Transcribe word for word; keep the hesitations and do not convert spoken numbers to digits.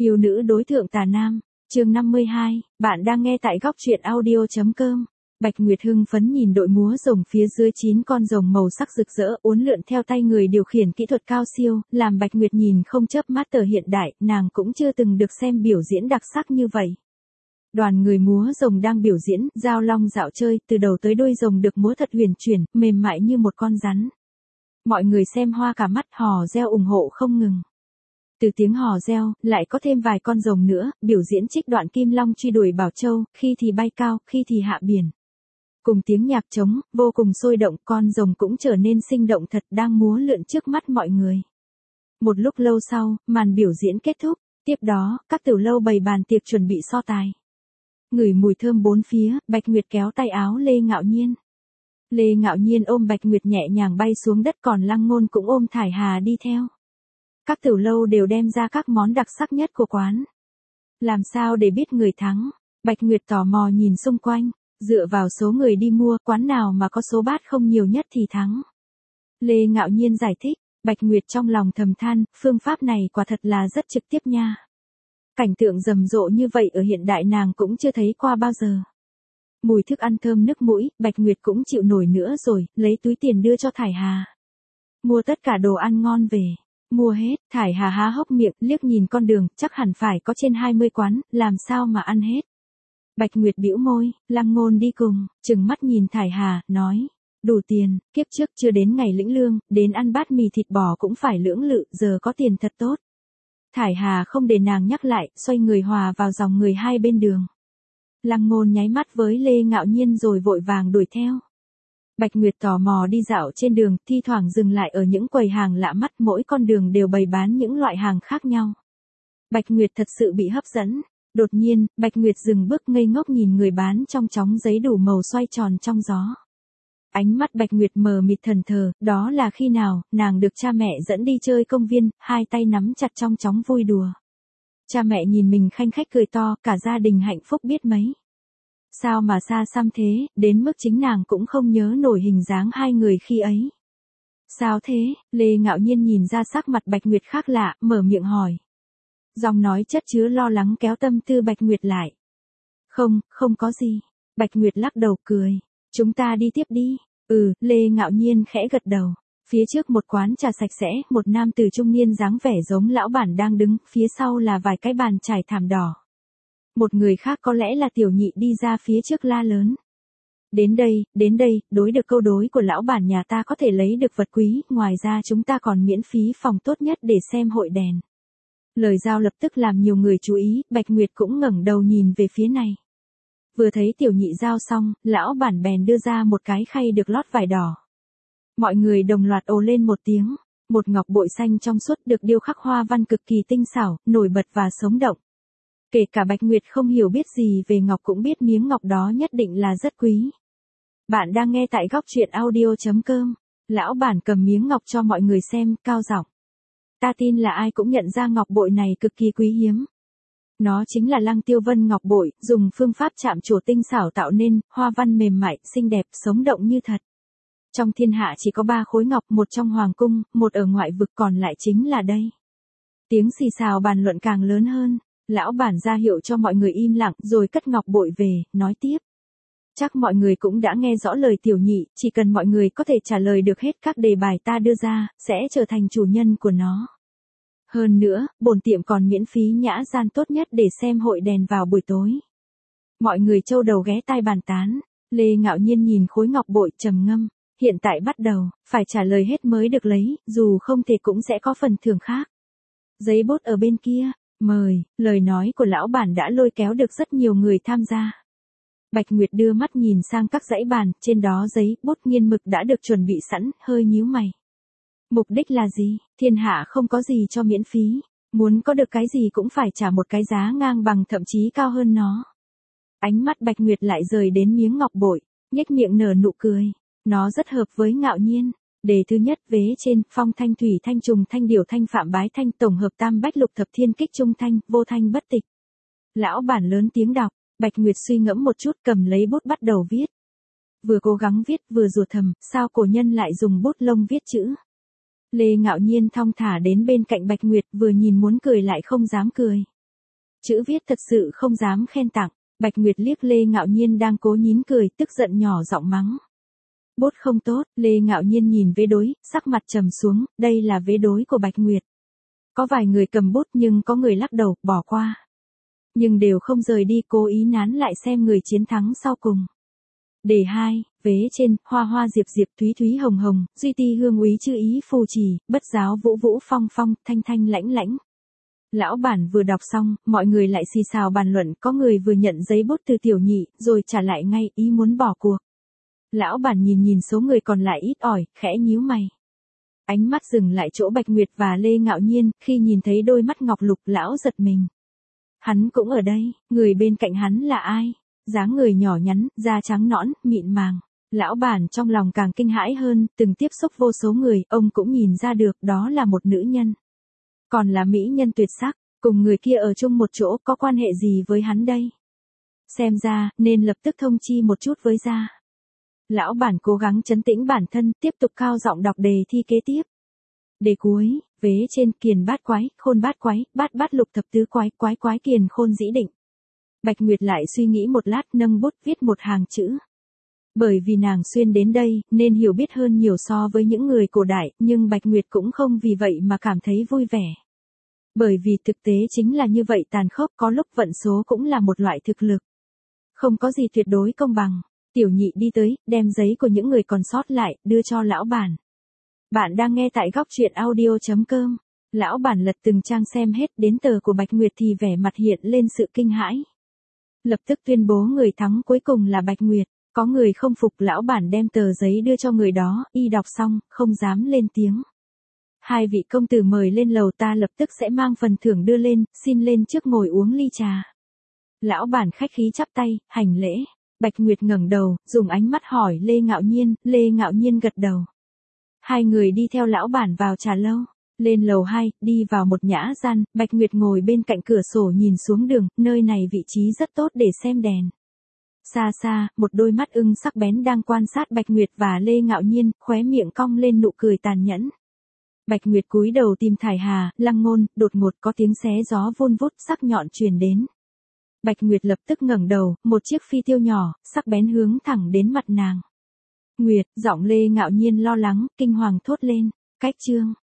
Yêu nữ đối thượng tà nam, chương năm mươi hai, bạn đang nghe tại góc truyện audio.com. Bạch Nguyệt hưng phấn nhìn đội múa rồng phía dưới chín con rồng màu sắc rực rỡ uốn lượn theo tay người điều khiển kỹ thuật cao siêu, làm Bạch Nguyệt nhìn không chớp mắt tờ hiện đại, nàng cũng chưa từng được xem biểu diễn đặc sắc như vậy. Đoàn người múa rồng đang biểu diễn, giao long dạo chơi, từ đầu tới đuôi rồng được múa thật huyền chuyển, mềm mại như một con rắn. Mọi người xem hoa cả mắt, hò reo ủng hộ không ngừng. Từ tiếng hò reo, lại có thêm vài con rồng nữa, biểu diễn trích đoạn Kim Long truy đuổi Bảo Châu, khi thì bay cao, khi thì hạ biển. Cùng tiếng nhạc trống, vô cùng sôi động, con rồng cũng trở nên sinh động thật, đang múa lượn trước mắt mọi người. Một lúc lâu sau, màn biểu diễn kết thúc, tiếp đó, các tiểu lâu bày bàn tiệc chuẩn bị so tài. Ngửi mùi thơm bốn phía, Bạch Nguyệt kéo tay áo Lê Ngạo Nhiên. Lê Ngạo Nhiên ôm Bạch Nguyệt nhẹ nhàng bay xuống đất, còn Lăng Ngôn cũng ôm Thải Hà đi theo. Các tiểu lâu đều đem ra các món đặc sắc nhất của quán. Làm sao để biết người thắng? Bạch Nguyệt tò mò nhìn xung quanh, dựa vào số người đi mua, quán nào mà có số bát không nhiều nhất thì thắng. Lê Ngạo Nhiên giải thích, Bạch Nguyệt trong lòng thầm than, phương pháp này quả thật là rất trực tiếp nha. Cảnh tượng rầm rộ như vậy ở hiện đại nàng cũng chưa thấy qua bao giờ. Mùi thức ăn thơm nức mũi, Bạch Nguyệt cũng chịu nổi nữa rồi, lấy túi tiền đưa cho Thải Hà. Mua tất cả đồ ăn ngon về. Mua hết, Thải Hà há hốc miệng, liếc nhìn con đường, chắc hẳn phải có trên hai mươi quán, làm sao mà ăn hết. Bạch Nguyệt bĩu môi, Lăng Ngôn đi cùng, trừng mắt nhìn Thải Hà, nói, đủ tiền, kiếp trước chưa đến ngày lĩnh lương, đến ăn bát mì thịt bò cũng phải lưỡng lự, giờ có tiền thật tốt. Thải Hà không để nàng nhắc lại, xoay người hòa vào dòng người hai bên đường. Lăng Ngôn nháy mắt với Lê Ngạo Nhiên rồi vội vàng đuổi theo. Bạch Nguyệt tò mò đi dạo trên đường, thi thoảng dừng lại ở những quầy hàng lạ mắt, mỗi con đường đều bày bán những loại hàng khác nhau. Bạch Nguyệt thật sự bị hấp dẫn. Đột nhiên, Bạch Nguyệt dừng bước ngây ngốc nhìn người bán trong chóng giấy đủ màu xoay tròn trong gió. Ánh mắt Bạch Nguyệt mờ mịt thần thờ, đó là khi nào, nàng được cha mẹ dẫn đi chơi công viên, hai tay nắm chặt trong chóng vui đùa. Cha mẹ nhìn mình khanh khách cười to, cả gia đình hạnh phúc biết mấy. Sao mà xa xăm thế, đến mức chính nàng cũng không nhớ nổi hình dáng hai người khi ấy. Sao thế? Lê Ngạo Nhiên nhìn ra sắc mặt Bạch Nguyệt khác lạ, mở miệng hỏi. Giọng nói chất chứa lo lắng kéo tâm tư Bạch Nguyệt lại. Không, không có gì. Bạch Nguyệt lắc đầu cười. Chúng ta đi tiếp đi. Ừ, Lê Ngạo Nhiên khẽ gật đầu. Phía trước một quán trà sạch sẽ, một nam tử trung niên dáng vẻ giống lão bản đang đứng, phía sau là vài cái bàn trải thảm đỏ. Một người khác có lẽ là tiểu nhị đi ra phía trước la lớn. Đến đây, đến đây, đối được câu đối của lão bản nhà ta có thể lấy được vật quý, ngoài ra chúng ta còn miễn phí phòng tốt nhất để xem hội đèn. Lời giao lập tức làm nhiều người chú ý, Bạch Nguyệt cũng ngẩng đầu nhìn về phía này. Vừa thấy tiểu nhị giao xong, lão bản bèn đưa ra một cái khay được lót vải đỏ. Mọi người đồng loạt ồ lên một tiếng, một ngọc bội xanh trong suốt được điêu khắc hoa văn cực kỳ tinh xảo, nổi bật và sống động. Kể cả Bạch Nguyệt không hiểu biết gì về ngọc cũng biết miếng ngọc đó nhất định là rất quý. Bạn đang nghe tại góc truyện audio.com. Lão bản cầm miếng ngọc cho mọi người xem, cao giọng. Ta tin là ai cũng nhận ra ngọc bội này cực kỳ quý hiếm. Nó chính là Lăng Tiêu Vân ngọc bội, dùng phương pháp chạm trổ tinh xảo tạo nên, hoa văn mềm mại, xinh đẹp, sống động như thật. Trong thiên hạ chỉ có ba khối ngọc, một trong hoàng cung, một ở ngoại vực, còn lại chính là đây. Tiếng xì xào bàn luận càng lớn hơn. Lão bản ra hiệu cho mọi người im lặng rồi cất ngọc bội về, nói tiếp. Chắc mọi người cũng đã nghe rõ lời tiểu nhị, chỉ cần mọi người có thể trả lời được hết các đề bài ta đưa ra, sẽ trở thành chủ nhân của nó. Hơn nữa, bổn tiệm còn miễn phí nhã gian tốt nhất để xem hội đèn vào buổi tối. Mọi người châu đầu ghé tai bàn tán, Lê Ngạo Nhiên nhìn khối ngọc bội trầm ngâm, hiện tại bắt đầu, phải trả lời hết mới được lấy, dù không thể cũng sẽ có phần thưởng khác. Giấy bút ở bên kia. Mời, lời nói của lão bản đã lôi kéo được rất nhiều người tham gia. Bạch Nguyệt đưa mắt nhìn sang các dãy bàn, trên đó giấy, bút nghiên mực đã được chuẩn bị sẵn, hơi nhíu mày. Mục đích là gì? Thiên hạ không có gì cho miễn phí. Muốn có được cái gì cũng phải trả một cái giá ngang bằng thậm chí cao hơn nó. Ánh mắt Bạch Nguyệt lại rời đến miếng ngọc bội, nhếch miệng nở nụ cười. Nó rất hợp với Ngạo Nhiên. Đề thứ nhất vế trên, phong thanh thủy thanh trùng thanh điểu thanh phạm bái thanh tổng hợp tam bách lục thập thiên kích trung thanh, vô thanh bất tịch. Lão bản lớn tiếng đọc, Bạch Nguyệt suy ngẫm một chút cầm lấy bút bắt đầu viết. Vừa cố gắng viết vừa rủa thầm, sao cổ nhân lại dùng bút lông viết chữ. Lê Ngạo Nhiên thong thả đến bên cạnh Bạch Nguyệt vừa nhìn muốn cười lại không dám cười. Chữ viết thật sự không dám khen tặng. Bạch Nguyệt liếc Lê Ngạo Nhiên đang cố nín cười, tức giận nhỏ giọng mắng. Bút không tốt, Lê Ngạo Nhiên nhìn vế đối, sắc mặt trầm xuống, đây là vế đối của Bạch Nguyệt. Có vài người cầm bút nhưng có người lắc đầu, bỏ qua. Nhưng đều không rời đi, cố ý nán lại xem người chiến thắng sau cùng. Đề hai, vế trên, hoa hoa diệp diệp thúy thúy hồng hồng, duy ti hương úy chữ ý phù trì, bất giáo vũ vũ phong phong, thanh thanh lãnh lãnh. Lão bản vừa đọc xong, mọi người lại xì xào bàn luận, có người vừa nhận giấy bút từ tiểu nhị, rồi trả lại ngay, ý muốn bỏ cuộc. Lão bản nhìn nhìn số người còn lại ít ỏi, khẽ nhíu mày. Ánh mắt dừng lại chỗ Bạch Nguyệt và Lê Ngạo Nhiên, khi nhìn thấy đôi mắt ngọc lục lão giật mình. Hắn cũng ở đây, người bên cạnh hắn là ai? Dáng người nhỏ nhắn, da trắng nõn, mịn màng. Lão bản trong lòng càng kinh hãi hơn, từng tiếp xúc vô số người, ông cũng nhìn ra được đó là một nữ nhân. Còn là mỹ nhân tuyệt sắc, cùng người kia ở chung một chỗ có quan hệ gì với hắn đây? Xem ra, nên lập tức thông chi một chút với gia. Lão bản cố gắng trấn tĩnh bản thân, tiếp tục cao giọng đọc đề thi kế tiếp. Đề cuối, vế trên, kiền bát quái, khôn bát quái, bát bát lục thập tứ quái, quái quái kiền khôn dĩ định. Bạch Nguyệt lại suy nghĩ một lát, nâng bút viết một hàng chữ. Bởi vì nàng xuyên đến đây, nên hiểu biết hơn nhiều so với những người cổ đại, nhưng Bạch Nguyệt cũng không vì vậy mà cảm thấy vui vẻ. Bởi vì thực tế chính là như vậy, tàn khốc, có lúc vận số cũng là một loại thực lực. Không có gì tuyệt đối công bằng. Tiểu nhị đi tới, đem giấy của những người còn sót lại, đưa cho lão bản. Bạn đang nghe tại góc truyện audio chấm com. Lão bản lật từng trang xem hết, đến tờ của Bạch Nguyệt thì vẻ mặt hiện lên sự kinh hãi. Lập tức tuyên bố người thắng cuối cùng là Bạch Nguyệt. Có người không phục, lão bản đem tờ giấy đưa cho người đó, y đọc xong, không dám lên tiếng. Hai vị công tử mời lên lầu, ta lập tức sẽ mang phần thưởng đưa lên, xin lên trước ngồi uống ly trà. Lão bản khách khí chắp tay, hành lễ. Bạch Nguyệt ngẩng đầu, dùng ánh mắt hỏi Lê Ngạo Nhiên, Lê Ngạo Nhiên gật đầu. Hai người đi theo lão bản vào trà lâu. Lên lầu hai, đi vào một nhã gian, Bạch Nguyệt ngồi bên cạnh cửa sổ nhìn xuống đường, nơi này vị trí rất tốt để xem đèn. Xa xa, một đôi mắt ưng sắc bén đang quan sát Bạch Nguyệt và Lê Ngạo Nhiên, khóe miệng cong lên nụ cười tàn nhẫn. Bạch Nguyệt cúi đầu tìm thải hà, lăng ngôn, đột ngột có tiếng xé gió vun vút sắc nhọn truyền đến. Bạch Nguyệt lập tức ngẩng đầu, một chiếc phi tiêu nhỏ, sắc bén hướng thẳng đến mặt nàng. Nguyệt, giọng Lê Ngạo Nhiên lo lắng, kinh hoàng thốt lên, cách chương.